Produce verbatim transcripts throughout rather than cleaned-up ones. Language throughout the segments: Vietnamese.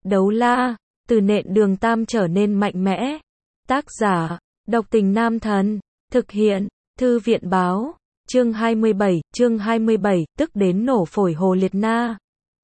Đấu la, từ nện đường tam trở nên mạnh mẽ. Tác giả, độc tình nam thần. Thực hiện, thư viện báo. Chương hai mươi bảy, chương hai mươi bảy, tức đến nổ phổi Hồ Liệt Na.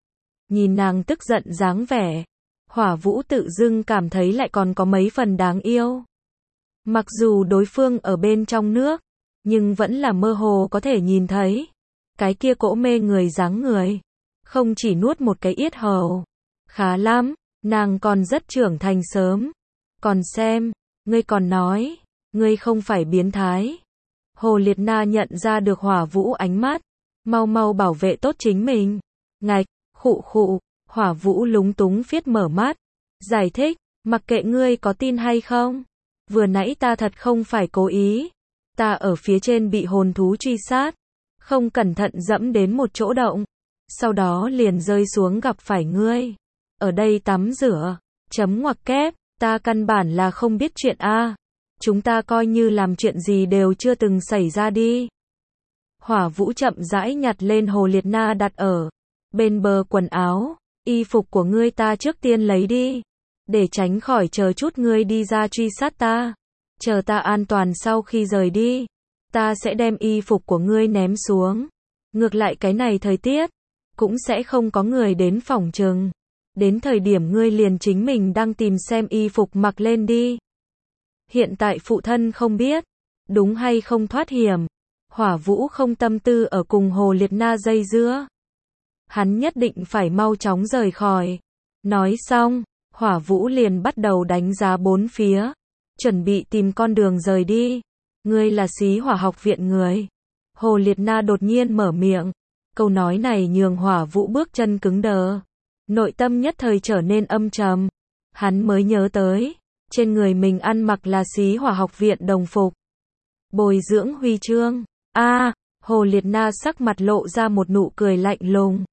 Nhìn nàng tức giận dáng vẻ, Hỏa Vũ tự dưng cảm thấy lại còn có mấy phần đáng yêu. Mặc dù đối phương ở bên trong nước, nhưng vẫn là mơ hồ có thể nhìn thấy. Cái kia cỗ mê người dáng người. Không chỉ nuốt một cái yết hầu. Khá lắm, nàng còn rất trưởng thành sớm. Còn xem, ngươi còn nói, ngươi không phải biến thái. Hồ Liệt Na nhận ra được Hỏa Vũ ánh mắt. Mau mau bảo vệ tốt chính mình. Ngạch, khụ khụ, Hỏa Vũ lúng túng phiết mở mắt. Giải thích, mặc kệ ngươi có tin hay không. Vừa nãy ta thật không phải cố ý. Ta ở phía trên bị hồn thú truy sát. Không cẩn thận dẫm đến một chỗ động. Sau đó liền rơi xuống gặp phải ngươi. Ở đây tắm rửa. Chấm ngoặc kép, ta căn bản là không biết chuyện a. Chúng ta coi như làm chuyện gì đều chưa từng xảy ra đi. Hỏa Vũ chậm rãi nhặt lên Hồ Liệt Na đặt ở bên bờ quần áo. Y phục của ngươi ta trước tiên lấy đi. Để tránh khỏi chờ chút ngươi đi ra truy sát ta. Chờ ta an toàn sau khi rời đi. Ta sẽ đem y phục của ngươi ném xuống. Ngược lại cái này thời tiết, cũng sẽ không có người đến phỏng chừng. Đến thời điểm ngươi liền chính mình đang tìm xem y phục mặc lên đi. Hiện tại phụ thân không biết, đúng hay không thoát hiểm. Hỏa Vũ không tâm tư ở cùng Hồ Liệt Na dây dưa. Hắn nhất định phải mau chóng rời khỏi. Nói xong, Hỏa Vũ liền bắt đầu đánh giá bốn phía. Chuẩn bị tìm con đường rời đi. Ngươi là Xí Hỏa học viện người. Hồ Liệt Na đột nhiên mở miệng. Câu nói này nhường Hỏa Vũ bước chân cứng đờ. Nội tâm nhất thời trở nên âm trầm. Hắn mới nhớ tới. Trên người mình ăn mặc là Xí Hỏa học viện đồng phục. Bồi dưỡng huy chương. A, Hồ Liệt Na sắc mặt lộ ra một nụ cười lạnh lùng.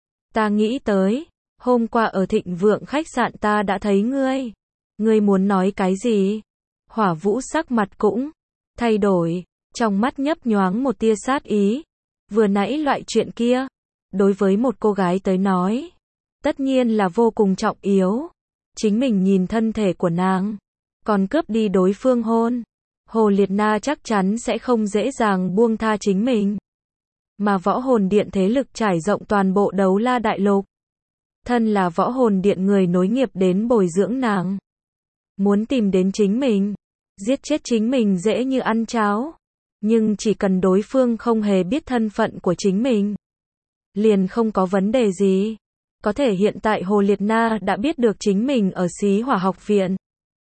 Ta nghĩ tới. Hôm qua ở Thịnh Vượng khách sạn ta đã thấy ngươi. Ngươi muốn nói cái gì? Hỏa Vũ sắc mặt cũng thay đổi, trong mắt nhấp nhoáng một tia sát ý. Vừa nãy loại chuyện kia, đối với một cô gái tới nói, tất nhiên là vô cùng trọng yếu. Chính mình nhìn thân thể của nàng, còn cướp đi đối phương hôn. Hồ Liệt Na chắc chắn sẽ không dễ dàng buông tha chính mình. Mà Võ Hồn Điện thế lực trải rộng toàn bộ Đấu La Đại Lục. Thân là Võ Hồn Điện người nối nghiệp đến bồi dưỡng nàng. Muốn tìm đến chính mình, giết chết chính mình dễ như ăn cháo. Nhưng chỉ cần đối phương không hề biết thân phận của chính mình, liền không có vấn đề gì. Có thể hiện tại Hồ Liệt Na đã biết được chính mình ở Xí Hỏa học viện.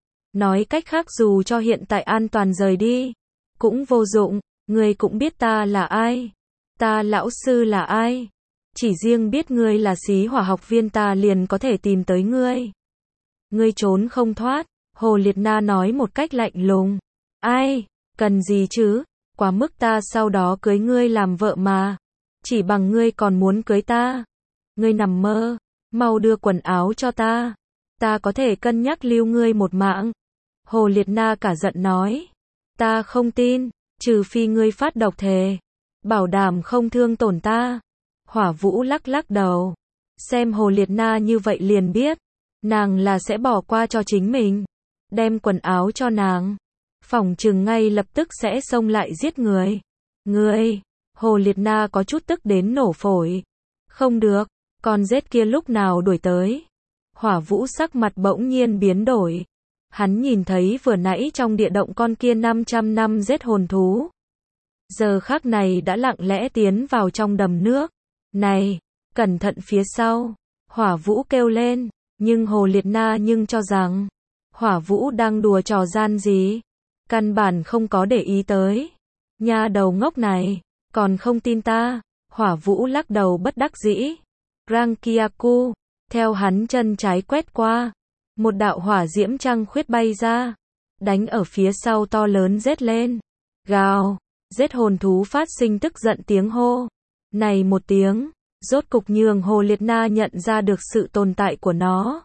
Nói cách khác dù cho hiện tại an toàn rời đi, cũng vô dụng. Ngươi cũng biết ta là ai. Ta lão sư là ai. Chỉ riêng biết ngươi là Xí Hỏa học viên ta liền có thể tìm tới ngươi. Ngươi trốn không thoát. Hồ Liệt Na nói một cách lạnh lùng. Ai, cần gì chứ, quá mức ta sau đó cưới ngươi làm vợ mà. Chỉ bằng ngươi còn muốn cưới ta. Ngươi nằm mơ, mau đưa quần áo cho ta. Ta có thể cân nhắc lưu ngươi một mạng. Hồ Liệt Na cả giận nói. Ta không tin, trừ phi ngươi phát độc thề. Bảo đảm không thương tổn ta. Hỏa Vũ lắc lắc đầu. Xem Hồ Liệt Na như vậy liền biết. Nàng là sẽ bỏ qua cho chính mình. Đem quần áo cho nàng. Phỏng chừng ngay lập tức sẽ xông lại giết người. Ngươi, Hồ Liệt Na có chút tức đến nổ phổi. Không được, con rết kia lúc nào đuổi tới. Hỏa Vũ sắc mặt bỗng nhiên biến đổi. Hắn nhìn thấy vừa nãy trong địa động con kia năm trăm năm giết hồn thú. Giờ khắc này đã lặng lẽ tiến vào trong đầm nước. Này, cẩn thận phía sau. Hỏa Vũ kêu lên. Nhưng Hồ Liệt Na nhưng cho rằng Hỏa Vũ đang đùa trò gian gì. Căn bản không có để ý tới. Nha đầu ngốc này, còn không tin ta. Hỏa Vũ lắc đầu bất đắc dĩ. Rankiaku, theo hắn chân trái quét qua. Một đạo hỏa diễm trăng khuyết bay ra. Đánh ở phía sau to lớn rết lên. Gào, giết hồn thú phát sinh tức giận tiếng hô. Này một tiếng, rốt cục nhường Hồ Liệt Na nhận ra được sự tồn tại của nó.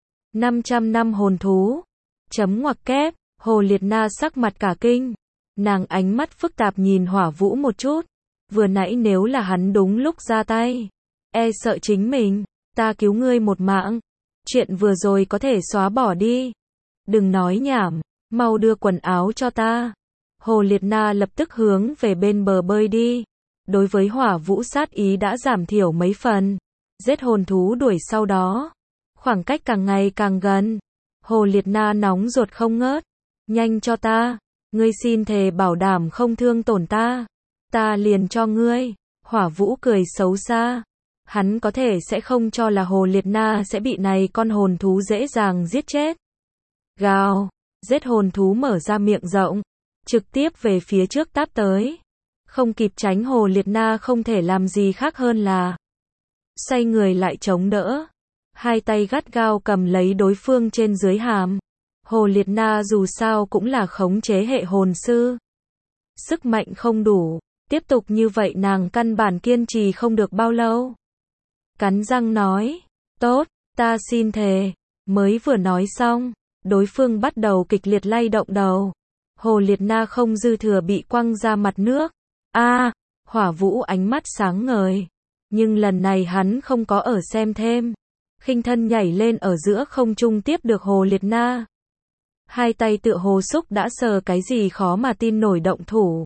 năm trăm năm hồn thú. Chấm ngoặc kép, Hồ Liệt Na sắc mặt cả kinh. Nàng ánh mắt phức tạp nhìn Hỏa Vũ một chút. Vừa nãy nếu là hắn đúng lúc ra tay, e sợ chính mình, ta cứu ngươi một mạng. Chuyện vừa rồi có thể xóa bỏ đi. Đừng nói nhảm, mau đưa quần áo cho ta. Hồ Liệt Na lập tức hướng về bên bờ bơi đi. Đối với Hỏa Vũ sát ý đã giảm thiểu mấy phần. Giết hồn thú đuổi sau đó. Khoảng cách càng ngày càng gần. Hồ Liệt Na nóng ruột không ngớt. Nhanh cho ta. Ngươi xin thề bảo đảm không thương tổn ta. Ta liền cho ngươi. Hỏa Vũ cười xấu xa. Hắn có thể sẽ không cho là Hồ Liệt Na sẽ bị này con hồn thú dễ dàng giết chết. Gào. Giết hồn thú mở ra miệng rộng. Trực tiếp về phía trước táp tới. Không kịp tránh, Hồ Liệt Na không thể làm gì khác hơn là xoay người lại chống đỡ. Hai tay gắt gao cầm lấy đối phương trên dưới hàm. Hồ Liệt Na dù sao cũng là khống chế hệ hồn sư. Sức mạnh không đủ. Tiếp tục như vậy nàng căn bản kiên trì không được bao lâu. Cắn răng nói. Tốt, ta xin thề. Mới vừa nói xong. Đối phương bắt đầu kịch liệt lay động đầu. Hồ Liệt Na không dư thừa bị quăng ra mặt nước. A, à, Hỏa Vũ ánh mắt sáng ngời. Nhưng lần này hắn không có ở xem thêm. Khinh thân nhảy lên ở giữa không trung tiếp được Hồ Liệt Na. Hai tay tựa hồ xúc đã sờ cái gì khó mà tin nổi động thủ.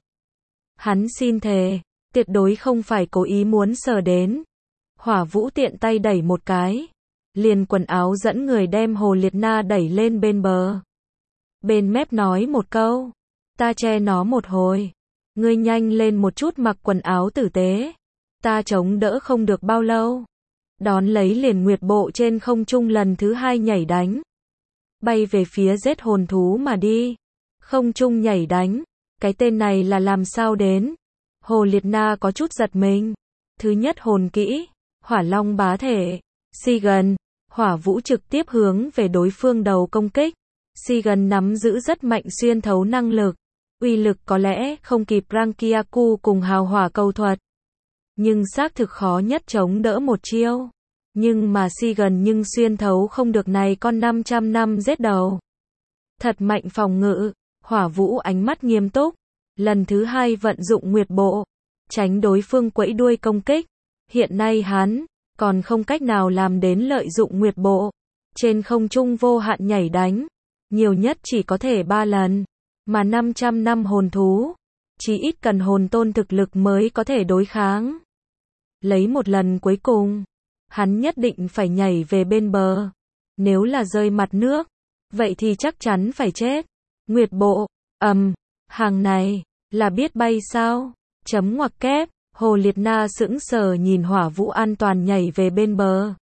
Hắn xin thề, tuyệt đối không phải cố ý muốn sờ đến. Hỏa Vũ tiện tay đẩy một cái. Liền quần áo dẫn người đem Hồ Liệt Na đẩy lên bên bờ. Bên mép nói một câu. Ta che nó một hồi. Ngươi nhanh lên một chút mặc quần áo tử tế. Ta chống đỡ không được bao lâu. Đón lấy liền nguyệt bộ trên không trung lần thứ hai nhảy đánh. Bay về phía giết hồn thú mà đi. Không trung nhảy đánh. Cái tên này là làm sao đến? Hồ Liệt Na có chút giật mình. Thứ nhất hồn kỹ. Hỏa Long bá thể. Si gần. Hỏa Vũ trực tiếp hướng về đối phương đầu công kích. Si gần nắm giữ rất mạnh xuyên thấu năng lực. Uy lực có lẽ không kịp Rankiaku cùng hào hỏa cầu thuật. Nhưng xác thực khó nhất chống đỡ một chiêu. Nhưng mà Si gần nhưng xuyên thấu không được này con năm trăm năm giết đầu. Thật mạnh phòng ngự. Hỏa Vũ ánh mắt nghiêm túc. Lần thứ hai vận dụng nguyệt bộ. Tránh đối phương quẫy đuôi công kích. Hiện nay hắn còn không cách nào làm đến lợi dụng nguyệt bộ. Trên không trung vô hạn nhảy đánh. Nhiều nhất chỉ có thể ba lần. Mà năm trăm năm hồn thú. Chỉ ít cần hồn tôn thực lực mới có thể đối kháng. Lấy một lần cuối cùng. Hắn nhất định phải nhảy về bên bờ. Nếu là rơi mặt nước. Vậy thì chắc chắn phải chết. Nguyệt bộ. Ầm. Um, hàng này. Là biết bay sao? Chấm ngoặc kép. Hồ Liệt Na sững sờ nhìn Hỏa Vũ an toàn nhảy về bên bờ.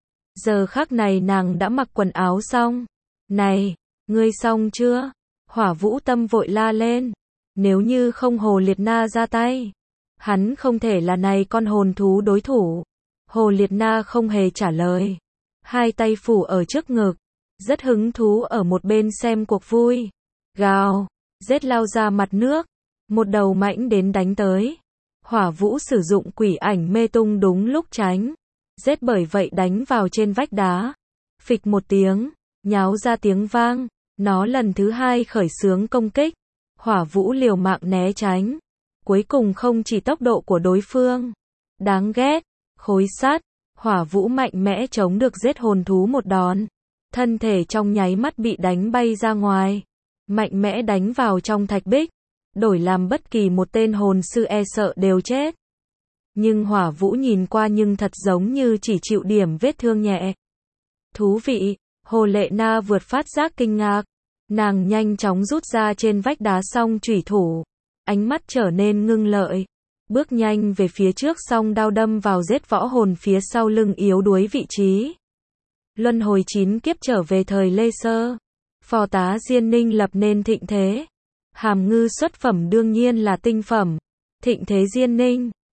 Giờ khắc này nàng đã mặc quần áo xong. Này, ngươi xong chưa? Hỏa Vũ tâm vội la lên. Nếu như không Hồ Liệt Na ra tay, hắn không thể là này con hồn thú đối thủ. Hồ Liệt Na không hề trả lời. Hai tay phủ ở trước ngực. Rất hứng thú ở một bên xem cuộc vui. Gào, rết lao ra mặt nước. Một đầu mãnh đến đánh tới. Hỏa Vũ sử dụng quỷ ảnh mê tung đúng lúc tránh. Rết bởi vậy đánh vào trên vách đá. Phịch một tiếng, nháo ra tiếng vang. Nó lần thứ hai khởi xướng công kích. Hỏa Vũ liều mạng né tránh. Cuối cùng không chỉ tốc độ của đối phương. Đáng ghét, khối sắt. Hỏa Vũ mạnh mẽ chống được giết hồn thú một đòn. Thân thể trong nháy mắt bị đánh bay ra ngoài. Mạnh mẽ đánh vào trong thạch bích. Đổi làm bất kỳ một tên hồn sư e sợ đều chết. Nhưng Hỏa Vũ nhìn qua nhưng thật giống như chỉ chịu điểm vết thương nhẹ. Thú vị, Hồ Lệ Na vượt phát giác kinh ngạc. Nàng nhanh chóng rút ra trên vách đá song chủy thủ. Ánh mắt trở nên ngưng lợi. Bước nhanh về phía trước song đao đâm vào giết võ hồn phía sau lưng yếu đuối vị trí. Luân hồi chín kiếp trở về thời Lê Sơ. Phò tá Diên Ninh lập nên thịnh thế. Hàm ngư xuất phẩm đương nhiên là tinh phẩm. Thịnh thế Diên Ninh.